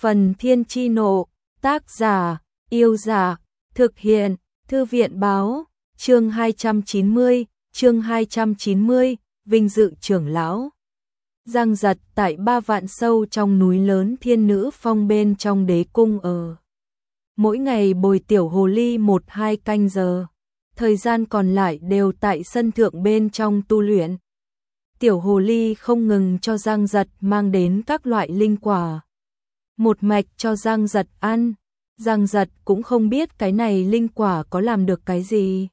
Phần Thiên Chi Nộ, tác giả, Yêu Giả, thực hiện, Thư viện Báo, chương 290, vinh dự trưởng lão. Giang Giật tại 3 vạn sâu trong núi lớn Thiên Nữ Phong bên trong đế cung ở. Mỗi ngày bồi tiểu hồ ly 1-2 canh giờ, thời gian còn lại đều tại sân thượng bên trong tu luyện. Tiểu hồ ly không ngừng cho Giang Giật mang đến các loại linh quả, một mạch cho Giang Giật ăn. Giang Giật cũng không biết cái này linh quả có làm được cái gì.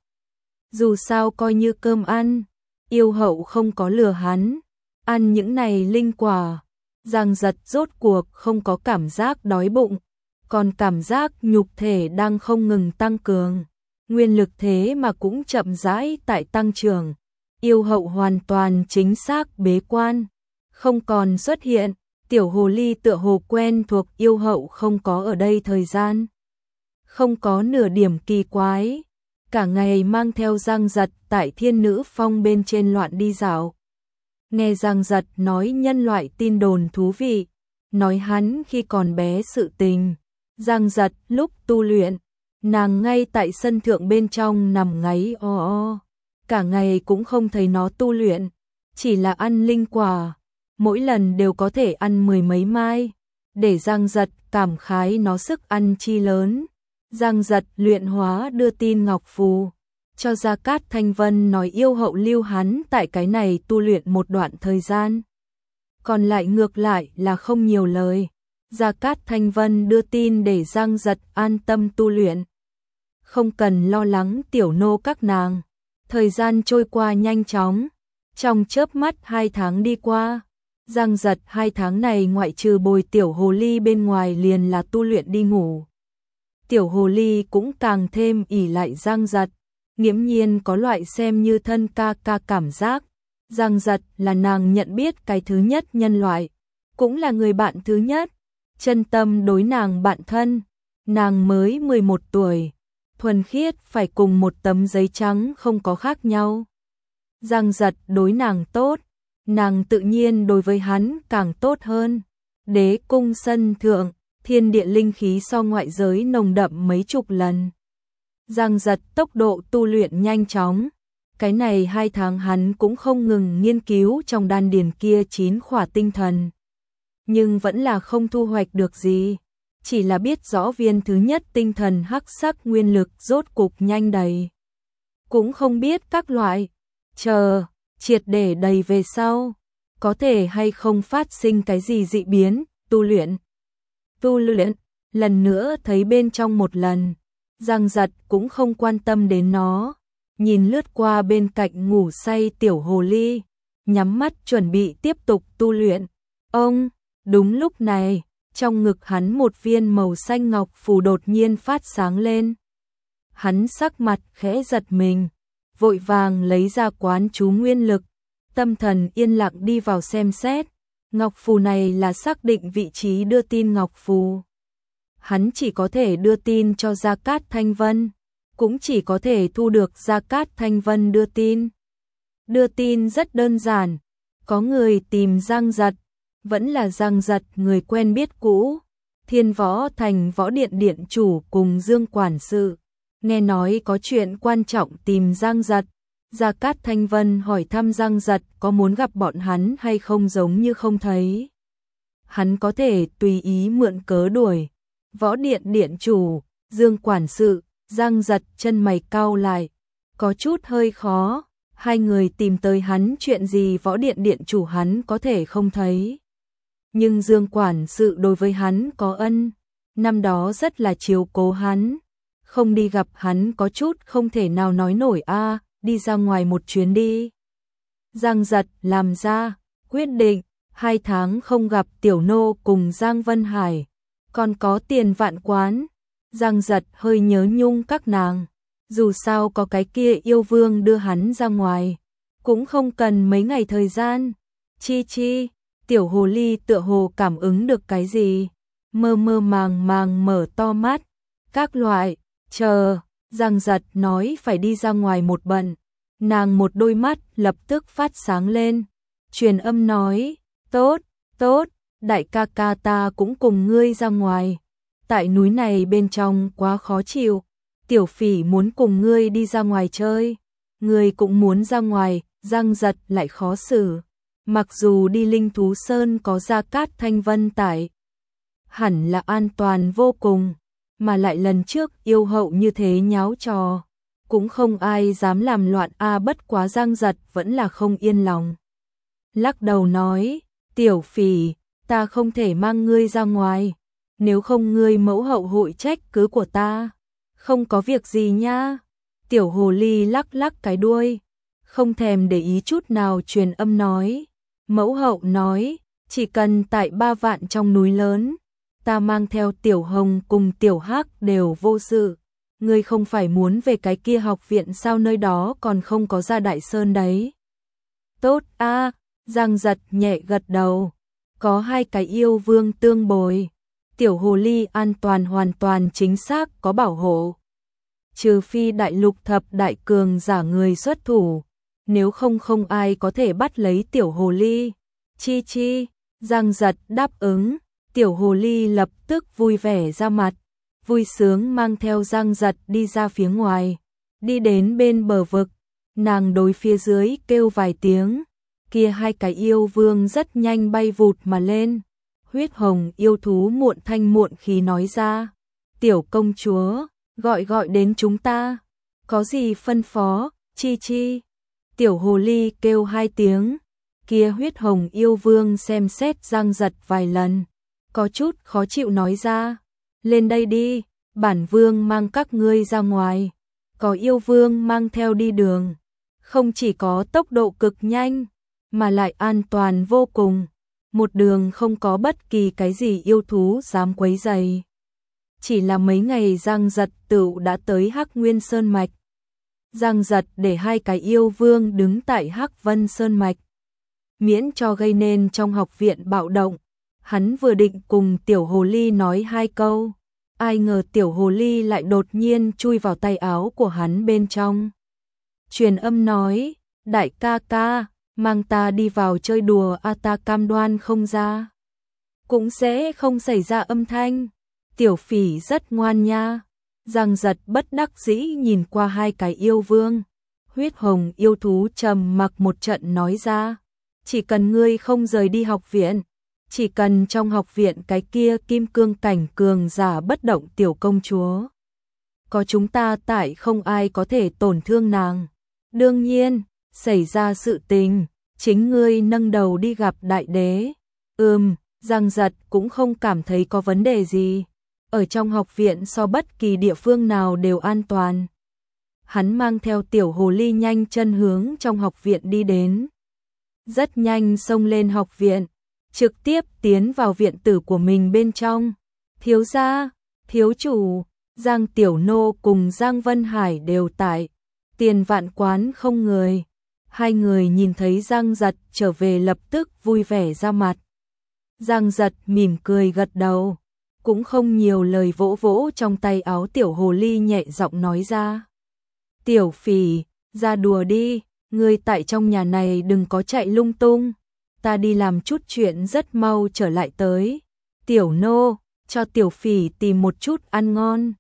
Dù sao coi như cơm ăn, yêu hậu không có lừa hắn. Ăn những này linh quả, Giang Giật rốt cuộc không có cảm giác đói bụng, còn cảm giác nhục thể đang không ngừng tăng cường. Nguyên lực thế mà cũng chậm rãi tại tăng trưởng. Yêu hậu hoàn toàn chính xác bế quan, không còn xuất hiện. Tiểu hồ ly tựa hồ quen thuộc yêu hậu không có ở đây thời gian. Không có nửa điểm kỳ quái, cả ngày mang theo Giang Giật tại Thiên Nữ Phong bên trên loạn đi dạo. Nghe Giang Giật nói nhân loại tin đồn thú vị, nói hắn khi còn bé sự tình. Giang Giật lúc tu luyện, nàng ngay tại sân thượng bên trong nằm ngáy o o, cả ngày cũng không thấy nó tu luyện, chỉ là ăn linh quả, mỗi lần đều có thể ăn 10 mấy mai, để Giang Giật cảm khái nó sức ăn chi lớn. Giang Giật luyện hóa đưa tin ngọc phù cho Gia Cát Thanh Vân, nói yêu hậu lưu hắn tại cái này tu luyện một đoạn thời gian. Còn lại ngược lại là không nhiều lời. Gia Cát Thanh Vân đưa tin để Giang Giật an tâm tu luyện, không cần lo lắng tiểu nô các nàng. Thời gian trôi qua nhanh chóng, trong chớp mắt 2 tháng đi qua. Giang Giật 2 tháng này ngoại trừ bồi tiểu hồ ly bên ngoài liền là tu luyện đi ngủ. Tiểu hồ ly cũng càng thêm ỷ lại Giang Giật, nghiễm nhiên có loại xem như thân ca ca cảm giác. Giang Giật là nàng nhận biết cái thứ nhất nhân loại, cũng là người bạn thứ nhất, chân tâm đối nàng bạn thân. Nàng mới 11 tuổi, thuần khiết phải cùng một tấm giấy trắng không có khác nhau. Giang Giật đối nàng tốt, nàng tự nhiên đối với hắn càng tốt hơn. Đế cung sân thượng, thiên địa linh khí so ngoại giới nồng đậm mấy chục lần. Giang Giật tốc độ tu luyện nhanh chóng, cái này 2 tháng hắn cũng không ngừng nghiên cứu trong đan điền kia 9 khỏa tinh thần. Nhưng vẫn là không thu hoạch được gì, chỉ là biết rõ viên thứ nhất tinh thần hắc sắc nguyên lực rốt cục nhanh đầy. Cũng không biết các loại, chờ, triệt để đầy về sau, có thể hay không phát sinh cái gì dị biến. Tu luyện, lần nữa thấy bên trong một lần, Giang Giật cũng không quan tâm đến nó, nhìn lướt qua bên cạnh ngủ say tiểu hồ ly, nhắm mắt chuẩn bị tiếp tục tu luyện. Đúng lúc này, trong ngực hắn một viên màu xanh ngọc phù đột nhiên phát sáng lên. Hắn sắc mặt khẽ giật mình, vội vàng lấy ra quán chú nguyên lực, tâm thần yên lặng đi vào xem xét. Ngọc phù này là xác định vị trí đưa tin ngọc phù. Hắn chỉ có thể đưa tin cho Gia Cát Thanh Vân, cũng chỉ có thể thu được Gia Cát Thanh Vân đưa tin. Đưa tin rất đơn giản, có người tìm Giang Giật, vẫn là Giang Giật người quen biết cũ, Thiên Võ Thành Võ Điện điện chủ cùng Dương quản sự, nghe nói có chuyện quan trọng tìm Giang Giật. Gia Cát Thanh Vân hỏi thăm Giang Giật có muốn gặp bọn hắn hay không, giống như không thấy. Hắn có thể tùy ý mượn cớ đuổi. Võ Điện điện chủ, Dương quản sự, Giang Giật chân mày cau lại, có chút hơi khó. Hai người tìm tới hắn chuyện gì Võ Điện điện chủ hắn có thể không thấy. Nhưng Dương quản sự đối với hắn có ân, năm đó rất là chiếu cố hắn. Không đi gặp hắn có chút không thể nào nói nổi a. Đi ra ngoài một chuyến đi. Giang Giật làm ra quyết định, 2 tháng không gặp tiểu nô cùng Giang Vân Hải, còn có Tiền Vạn Quán. Giang Giật hơi nhớ nhung các nàng, dù sao có cái kia yêu vương đưa hắn ra ngoài, cũng không cần mấy ngày thời gian. Chi, tiểu hồ ly tựa hồ cảm ứng được cái gì, mơ mơ màng màng mở to mắt, các loại, chờ. Giang Giật nói phải đi ra ngoài một bận, nàng một đôi mắt lập tức phát sáng lên, truyền âm nói, tốt, đại ca ca ta cũng cùng ngươi ra ngoài. Tại núi này bên trong quá khó chịu, tiểu phỉ muốn cùng ngươi đi ra ngoài chơi. Ngươi cũng muốn ra ngoài, Giang Giật lại khó xử. Mặc dù đi Linh Thú Sơn có Gia Cát Thanh Vân tại, hẳn là an toàn vô cùng, mà lại lần trước yêu hậu như thế nháo trò, cũng không ai dám làm loạn bất quá Giang Giật vẫn là không yên lòng. Lắc đầu nói, tiểu phỉ, ta không thể mang ngươi ra ngoài, nếu không ngươi mẫu hậu hội trách cứ của ta. Không có việc gì nha. Tiểu hồ ly lắc lắc cái đuôi, không thèm để ý chút nào truyền âm nói. Mẫu hậu nói, chỉ cần tại 3 vạn trong núi lớn, ta mang theo tiểu hồng cùng tiểu hắc đều vô sự. Ngươi không phải muốn về cái kia học viện sao, nơi đó còn không có ra Đại Sơn đấy. Tốt a, Giang Giật nhẹ gật đầu, có 2 cái yêu vương tương bồi. Tiểu hồ ly an toàn hoàn toàn chính xác có bảo hộ. Trừ phi đại lục thập đại cường giả người xuất thủ, nếu không không ai có thể bắt lấy tiểu hồ ly. Chi chi, Giang Giật đáp ứng, tiểu hồ ly lập tức vui vẻ ra mặt, vui sướng mang theo Giang Giật đi ra phía ngoài, đi đến bên bờ vực, nàng đối phía dưới kêu vài tiếng, kia 2 cái yêu vương rất nhanh bay vụt mà lên. Huyết hồng yêu thú muộn thanh muộn khí nói ra, tiểu công chúa, gọi đến chúng ta, có gì phân phó, chi chi. Tiểu hồ ly kêu 2 tiếng, kia huyết hồng yêu vương xem xét Giang Giật vài lần, có chút khó chịu nói ra, lên đây đi, bản vương mang các ngươi ra ngoài. Có yêu vương mang theo đi đường, không chỉ có tốc độ cực nhanh, mà lại an toàn vô cùng. Một đường không có bất kỳ cái gì yêu thú dám quấy rầy. Chỉ là mấy ngày Giang Giật tựu đã tới Hắc Nguyên Sơn Mạch. Giang Giật để 2 cái yêu vương đứng tại Hắc Vân Sơn Mạch, miễn cho gây nên trong học viện bạo động. Hắn vừa định cùng tiểu hồ ly nói 2 câu, ai ngờ tiểu hồ ly lại đột nhiên chui vào tay áo của hắn bên trong. Truyền âm nói, đại ca ca, mang ta đi vào chơi đùa ta cam đoan không ra. Cũng sẽ không xảy ra âm thanh. Tiểu phỉ rất ngoan nha. Giang Giật bất đắc dĩ nhìn qua 2 cái yêu vương. Huyết hồng yêu thú trầm mặc một trận nói ra, chỉ cần ngươi không rời đi học viện, chỉ cần trong học viện cái kia kim cương cảnh cường giả bất động tiểu công chúa, có chúng ta tại không ai có thể tổn thương nàng. Đương nhiên, xảy ra sự tình, chính ngươi nâng đầu đi gặp đại đế. Giang Giật cũng không cảm thấy có vấn đề gì. Ở trong học viện so bất kỳ địa phương nào đều an toàn. Hắn mang theo tiểu hồ ly nhanh chân hướng trong học viện đi đến. Rất nhanh xông lên học viện, trực tiếp tiến vào viện tử của mình bên trong. Thiếu gia, thiếu chủ, Giang Tiểu Nô cùng Giang Vân Hải đều tại. Tiền Vạn quán không người. 2 người nhìn thấy Giang Giật trở về lập tức vui vẻ ra mặt. Giang Giật mỉm cười gật đầu, cũng không nhiều lời, vỗ vỗ trong tay áo tiểu hồ ly nhẹ giọng nói ra. Tiểu phỉ, ra đùa đi, ngươi tại trong nhà này đừng có chạy lung tung, ta đi làm chút chuyện rất mau trở lại tới. Tiểu nô, cho tiểu phỉ tìm một chút ăn ngon.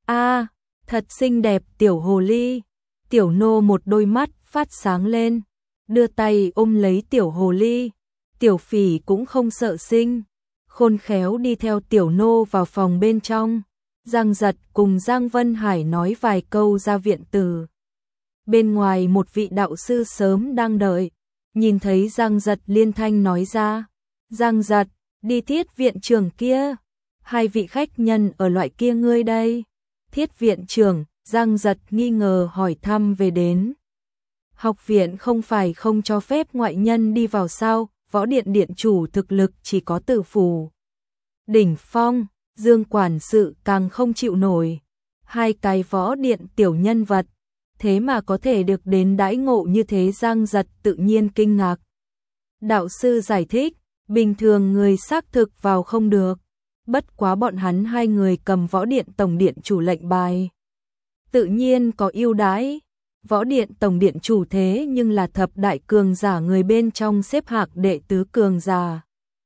Thật xinh đẹp tiểu hồ ly. Tiểu nô một đôi mắt phát sáng lên, đưa tay ôm lấy tiểu hồ ly. Tiểu phỉ cũng không sợ sinh, khôn khéo đi theo tiểu nô vào phòng bên trong. Giang Giật cùng Giang Vân Hải nói vài câu ra viện tử. Bên ngoài một vị đạo sư sớm đang đợi, nhìn thấy Giang Giật liên thanh nói ra. Giang Giật, đi Thiết viện trưởng kia. 2 vị khách nhân ở loại kia ngươi đây. Thiết viện trưởng, Giang Giật nghi ngờ hỏi thăm về đến. Học viện không phải không cho phép ngoại nhân đi vào sao? Võ điện điện chủ thực lực chỉ có tử phủ đỉnh phong, Dương quản sự càng không chịu nổi. 2 cái võ điện tiểu nhân vật, thế mà có thể được đến đãi ngộ như thế. Giang Giật tự nhiên kinh ngạc. Đạo sư giải thích, bình thường người xác thực vào không được, bất quá bọn hắn 2 người cầm võ điện tổng điện chủ lệnh bài, tự nhiên có ưu đãi. Võ điện tổng điện chủ thế nhưng là thập đại cường giả người bên trong xếp hạng đệ tứ cường giả.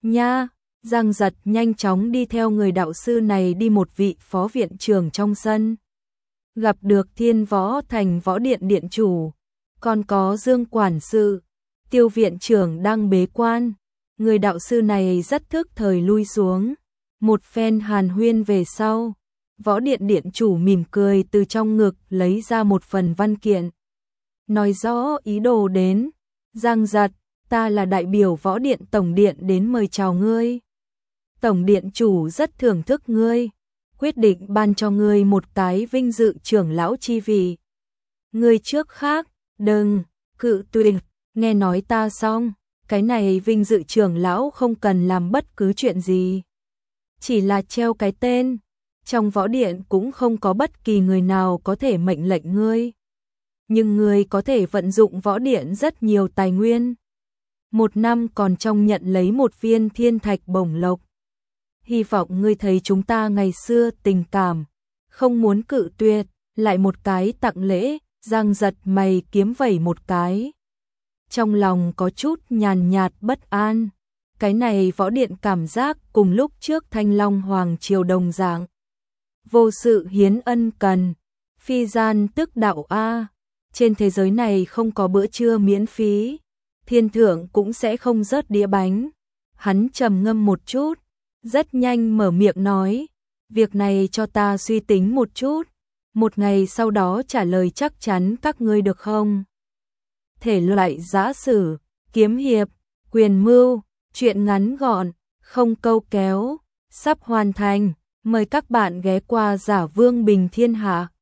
Nha, Giang Giật nhanh chóng đi theo người đạo sư này đi một vị phó viện trưởng trong sân. Gặp được Thiên Võ Thành Võ Điện điện chủ, còn có Dương quản sự, Tiêu viện trưởng đang bế quan. Người đạo sư này rất thức thời lui xuống. Một phen hàn huyên về sau, Võ Điện điện chủ mỉm cười từ trong ngực lấy ra một phần văn kiện. Nói rõ ý đồ đến. Giang Giật, ta là đại biểu Võ Điện Tổng Điện đến mời chào ngươi. Tổng Điện chủ rất thưởng thức ngươi, quyết định ban cho ngươi một cái vinh dự trưởng lão chi vị. Ngươi trước khác, đừng, cự tuyệt, nghe nói ta xong, cái này vinh dự trưởng lão không cần làm bất cứ chuyện gì. Chỉ là treo cái tên, trong võ điện cũng không có bất kỳ người nào có thể mệnh lệnh ngươi. Nhưng ngươi có thể vận dụng võ điện rất nhiều tài nguyên. Một năm còn trong nhận lấy một viên thiên thạch bổng lộc. Hy vọng ngươi thấy chúng ta ngày xưa tình cảm, không muốn cự tuyệt, lại một cái tặng lễ. Giang Giật mày kiếm vẩy một cái. Trong lòng có chút nhàn nhạt bất an. Cái này võ điện cảm giác cùng lúc trước Thanh Long Hoàng triều đồng dạng. Vô sự hiến ân cần, phi gian tức đạo a. Trên thế giới này không có bữa trưa miễn phí, thiên thượng cũng sẽ không rớt đĩa bánh. Hắn trầm ngâm một chút, rất nhanh mở miệng nói, việc này cho ta suy tính một chút, một ngày sau đó trả lời chắc chắn các ngươi được không? Thể loại giã sử, kiếm hiệp, quyền mưu, truyện ngắn gọn, không câu kéo, sắp hoàn thành, mời các bạn ghé qua Giả Vương Bình Thiên Hạ.